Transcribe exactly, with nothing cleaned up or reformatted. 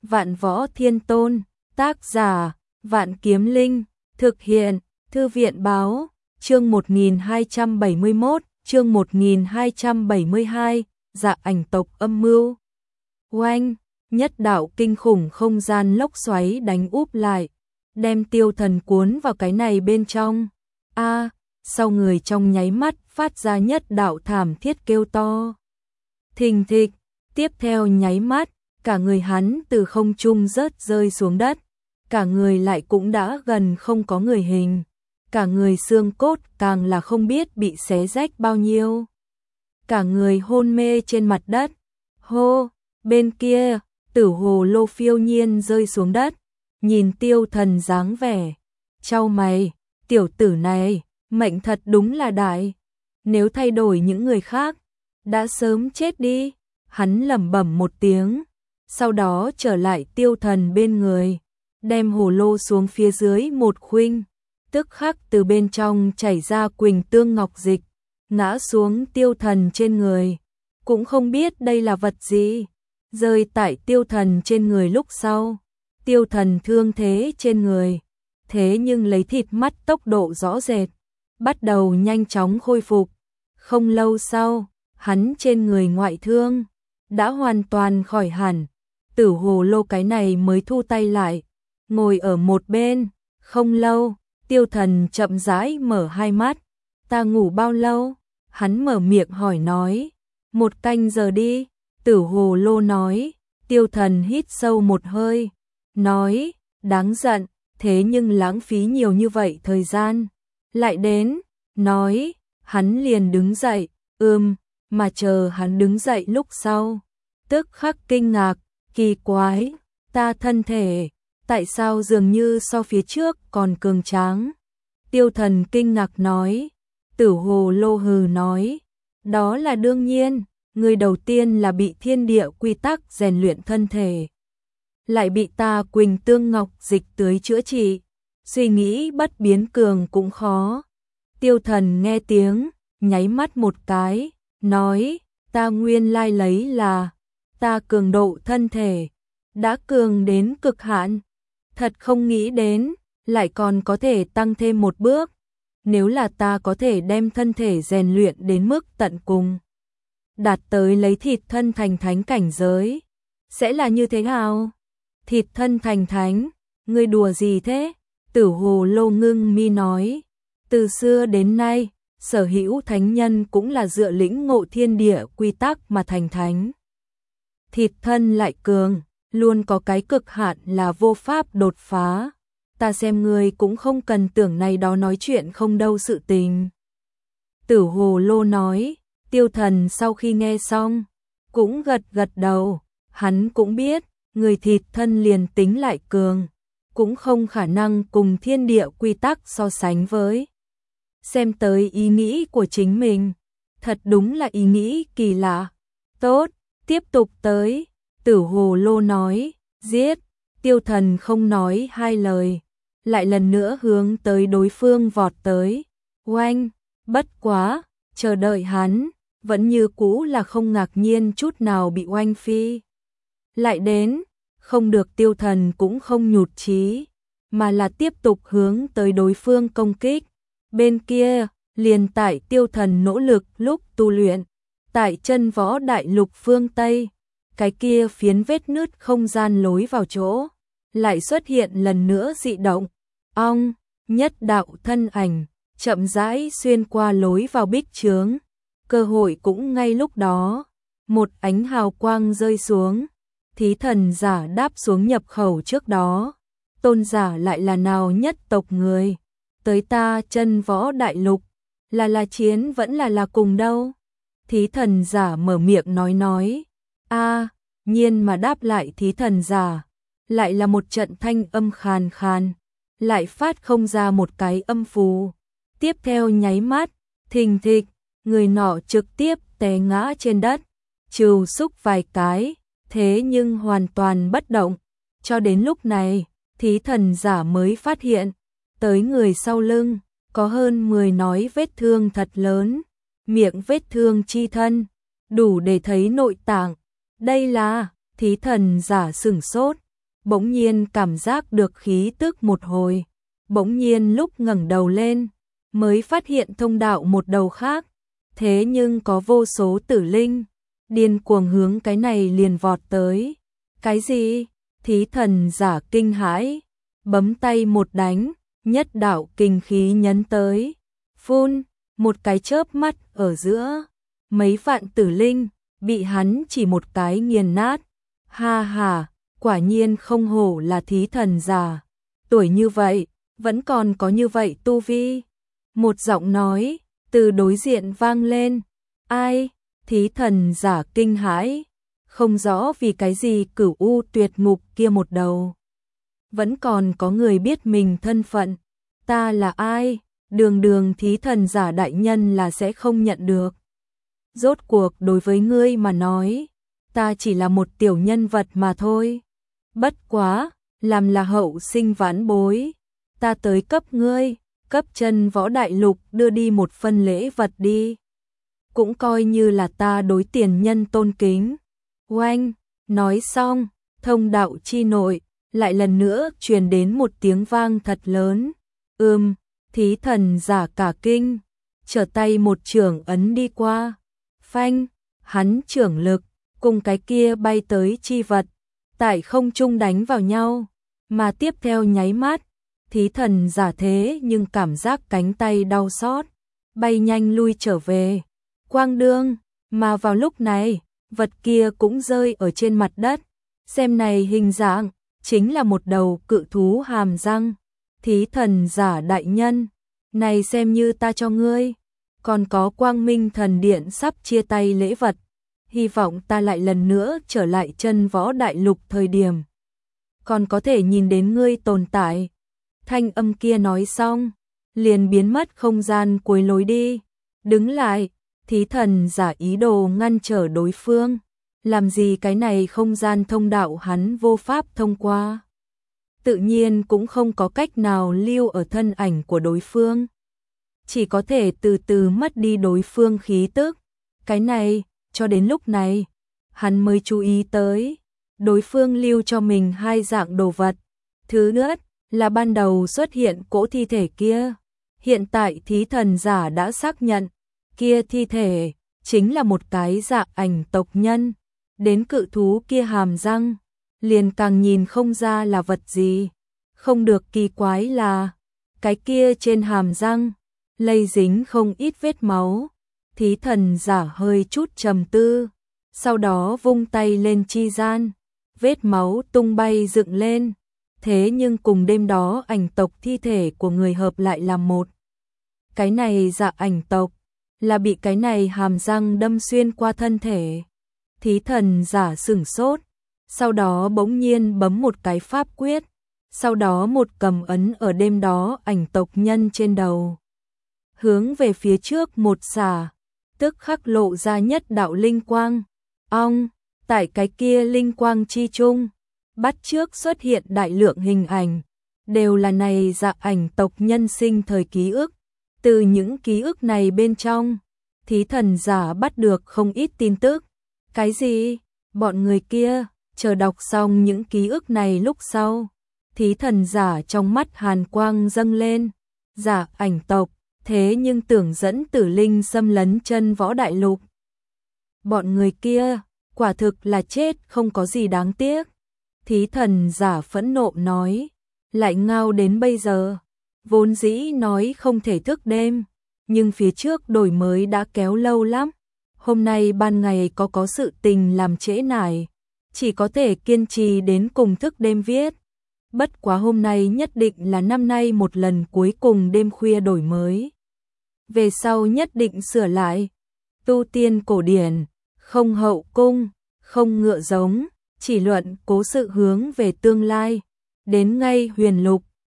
Vạn Võ Thiên Tôn, tác giả, Vạn Kiếm Linh, thực hiện, Thư viện báo, chương một nghìn hai trăm bảy mươi mốt, chương một nghìn hai trăm bảy mươi hai, Dạ Ảnh tộc âm mưu. Oanh, nhất đạo kinh khủng không gian lốc xoáy đánh úp lại, đem Tiêu Thần cuốn vào cái này bên trong. A, sau người trong nháy mắt phát ra nhất đạo thảm thiết kêu to. Thình thịch, tiếp theo nháy mắt, cả người hắn từ không trung rớt rơi xuống đất, cả người lại cũng đã gần không có người hình, cả người xương cốt càng là không biết bị xé rách bao nhiêu. Cả người hôn mê trên mặt đất. Hô, bên kia, Tử Hồ Lô phiêu nhiên rơi xuống đất, nhìn Tiêu Thần dáng vẻ, chau mày, tiểu tử này, mệnh thật đúng là đại, nếu thay đổi những người khác, đã sớm chết đi. Hắn lẩm bẩm một tiếng, sau đó trở lại Tiêu Thần bên người, đem hồ lô xuống phía dưới một khuynh, tức khắc từ bên trong chảy ra Quỳnh Tương Ngọc Dịch, ngã xuống Tiêu Thần trên người, cũng không biết đây là vật gì, rơi tại Tiêu Thần trên người lúc sau. Tiêu Thần thương thế trên người, thế nhưng lấy thịt mắt tốc độ rõ rệt, bắt đầu nhanh chóng khôi phục. Không lâu sau, hắn trên người ngoại thương đã hoàn toàn khỏi hẳn. Tử Hồ Lô cái này mới thu tay lại, ngồi ở một bên. Không lâu, Tiêu Thần chậm rãi mở hai mắt. Ta ngủ bao lâu? Hắn mở miệng hỏi nói. Một canh giờ đi. Tử Hồ Lô nói. Tiêu Thần hít sâu một hơi, nói, đáng giận, thế nhưng lãng phí nhiều như vậy thời gian. Lại đến, nói, hắn liền đứng dậy, ừm, mà chờ hắn đứng dậy lúc sau, tức khắc kinh ngạc, kỳ quái, ta thân thể, tại sao dường như so phía trước còn cường tráng? Tiêu Thần kinh ngạc nói. Tử Hồ Lô hừ nói, đó là đương nhiên, người đầu tiên là bị thiên địa quy tắc rèn luyện thân thể, lại bị ta Quỳnh Tương Ngọc Dịch tưới chữa trị, suy nghĩ bất biến cường cũng khó. Tiêu Thần nghe tiếng, nháy mắt một cái, nói, ta nguyên lai lấy là, ta cường độ thân thể, đã cường đến cực hạn, thật không nghĩ đến, lại còn có thể tăng thêm một bước, nếu là ta có thể đem thân thể rèn luyện đến mức tận cùng, đạt tới lấy thịt thân thành thánh cảnh giới, sẽ là như thế nào? Thịt thân thành thánh, ngươi đùa gì thế? Tử Hồ Lô ngưng mi nói, từ xưa đến nay, sở hữu thánh nhân cũng là dựa lĩnh ngộ thiên địa quy tắc mà thành thánh. Thịt thân lại cường, luôn có cái cực hạn là vô pháp đột phá. Ta xem ngươi cũng không cần tưởng này đó nói chuyện không đâu sự tình. Tử Hồ Lô nói. Tiêu Thần sau khi nghe xong, cũng gật gật đầu, hắn cũng biết, người thịt thân liền tính lại cường, cũng không khả năng cùng thiên địa quy tắc so sánh với. Xem tới ý nghĩ của chính mình, thật đúng là ý nghĩ kỳ lạ. Tốt, tiếp tục tới, Tử Hồ Lô nói, giết. Tiêu Thần không nói hai lời, lại lần nữa hướng tới đối phương vọt tới. Oanh, bất quá, chờ đợi hắn, vẫn như cũ là không ngạc nhiên chút nào bị oanh phi. Lại đến, không được. Tiêu Thần cũng không nhụt chí, mà là tiếp tục hướng tới đối phương công kích. Bên kia, liền tại Tiêu Thần nỗ lực lúc tu luyện, tại chân võ đại lục phương Tây, cái kia phiến vết nứt không gian lối vào chỗ, lại xuất hiện lần nữa dị động. Ong, nhất đạo thân ảnh, chậm rãi xuyên qua lối vào bích chướng. Cơ hội cũng ngay lúc đó, một ánh hào quang rơi xuống, thí thần giả đáp xuống nhập khẩu trước đó. Tôn giả lại là nào nhất tộc người, tới ta chân võ đại lục, là là chiến vẫn là là cùng đâu? Thí thần giả mở miệng nói nói, a nhiên mà đáp lại thí thần giả, lại là một trận thanh âm khàn khàn, lại phát không ra một cái âm phù. Tiếp theo nháy mắt, thình thịch, người nọ trực tiếp té ngã trên đất, trừ xúc vài cái, thế nhưng hoàn toàn bất động. Cho đến lúc này, thí thần giả mới phát hiện, tới người sau lưng, có hơn mười nói vết thương thật lớn, miệng vết thương chi thân, đủ để thấy nội tạng. Đây là, thí thần giả sửng sốt, bỗng nhiên cảm giác được khí tức một hồi, bỗng nhiên lúc ngẩng đầu lên, mới phát hiện thông đạo một đầu khác, thế nhưng có vô số tử linh, điên cuồng hướng cái này liền vọt tới. Cái gì? Thí thần giả kinh hãi, bấm tay một đánh, nhất đạo kinh khí nhấn tới, phun, một cái chớp mắt ở giữa, mấy vạn tử linh, bị hắn chỉ một cái nghiền nát. Ha ha, quả nhiên không hổ là thí thần giả, tuổi như vậy, vẫn còn có như vậy tu vi. Một giọng nói, từ đối diện vang lên, ai? Thí thần giả kinh hãi, không rõ vì cái gì Cửu U tuyệt ngục kia một đầu. Vẫn còn có người biết mình thân phận, ta là ai? Đường đường thí thần giả đại nhân là sẽ không nhận được. Rốt cuộc đối với ngươi mà nói, ta chỉ là một tiểu nhân vật mà thôi. Bất quá, làm là hậu sinh vãn bối, ta tới cấp ngươi, cấp chân võ đại lục đưa đi một phần lễ vật đi. Cũng coi như là ta đối tiền nhân tôn kính. Oanh, nói xong, thông đạo chi nội, lại lần nữa truyền đến một tiếng vang thật lớn. Ừm, thí thần giả cả kinh, trở tay một chưởng ấn đi qua. Phanh, hắn chưởng lực, cùng cái kia bay tới chi vật, tại không trung đánh vào nhau, mà tiếp theo nháy mắt, thí thần giả thế nhưng cảm giác cánh tay đau xót, bay nhanh lui trở về. Quang đương, mà vào lúc này, vật kia cũng rơi ở trên mặt đất, xem này hình dạng, chính là một đầu cự thú hàm răng. Thí thần giả đại nhân, này xem như ta cho ngươi, còn có Quang Minh thần điện sắp chia tay lễ vật, hy vọng ta lại lần nữa trở lại chân võ đại lục thời điểm, còn có thể nhìn đến ngươi tồn tại. Thanh âm kia nói xong, liền biến mất không gian cuối lối đi, đứng lại, thí thần giả ý đồ ngăn trở đối phương, làm gì cái này không gian thông đạo hắn vô pháp thông qua. Tự nhiên cũng không có cách nào lưu ở thân ảnh của đối phương, chỉ có thể từ từ mất đi đối phương khí tức. Cái này, cho đến lúc này, hắn mới chú ý tới, đối phương lưu cho mình hai dạng đồ vật. Thứ nhất là ban đầu xuất hiện cỗ thi thể kia, hiện tại thí thần giả đã xác nhận, kia thi thể chính là một cái dạ ảnh tộc nhân, đến cự thú kia hàm răng, liền càng nhìn không ra là vật gì. Không được kỳ quái là, cái kia trên hàm răng, lây dính không ít vết máu. Thí thần giả hơi chút trầm tư, sau đó vung tay lên chi gian, vết máu tung bay dựng lên, thế nhưng cùng đêm đó ảnh tộc thi thể của người hợp lại làm một. Cái này dạ ảnh tộc, là bị cái này hàm răng đâm xuyên qua thân thể. Thí thần giả sửng sốt, sau đó bỗng nhiên bấm một cái pháp quyết, sau đó một cầm ấn ở đêm đó ảnh tộc nhân trên đầu, hướng về phía trước một xả, tức khắc lộ ra nhất đạo linh quang. Ong, tại cái kia linh quang chi chung, bắt trước xuất hiện đại lượng hình ảnh, đều là này dạ ảnh tộc nhân sinh thời ký ức. Từ những ký ức này bên trong, thí thần giả bắt được không ít tin tức. Cái gì? Bọn người kia, chờ đọc xong những ký ức này lúc sau, thí thần giả trong mắt hàn quang dâng lên. Dạ ảnh tộc, thế nhưng tưởng dẫn tử linh xâm lấn chân võ đại lục. Bọn người kia, quả thực là chết không có gì đáng tiếc. Thí thần giả phẫn nộ nói, lại ngao đến bây giờ. Vốn dĩ nói không thể thức đêm, nhưng phía trước đổi mới đã kéo lâu lắm. Hôm nay ban ngày có có sự tình làm trễ nải, chỉ có thể kiên trì đến cùng thức đêm viết. Bất quá hôm nay nhất định là năm nay một lần cuối cùng đêm khuya đổi mới. Về sau nhất định sửa lại. Tu tiên cổ điển, không hậu cung, không ngựa giống, chỉ luận cố sự hướng về tương lai. Đến ngay huyền lục,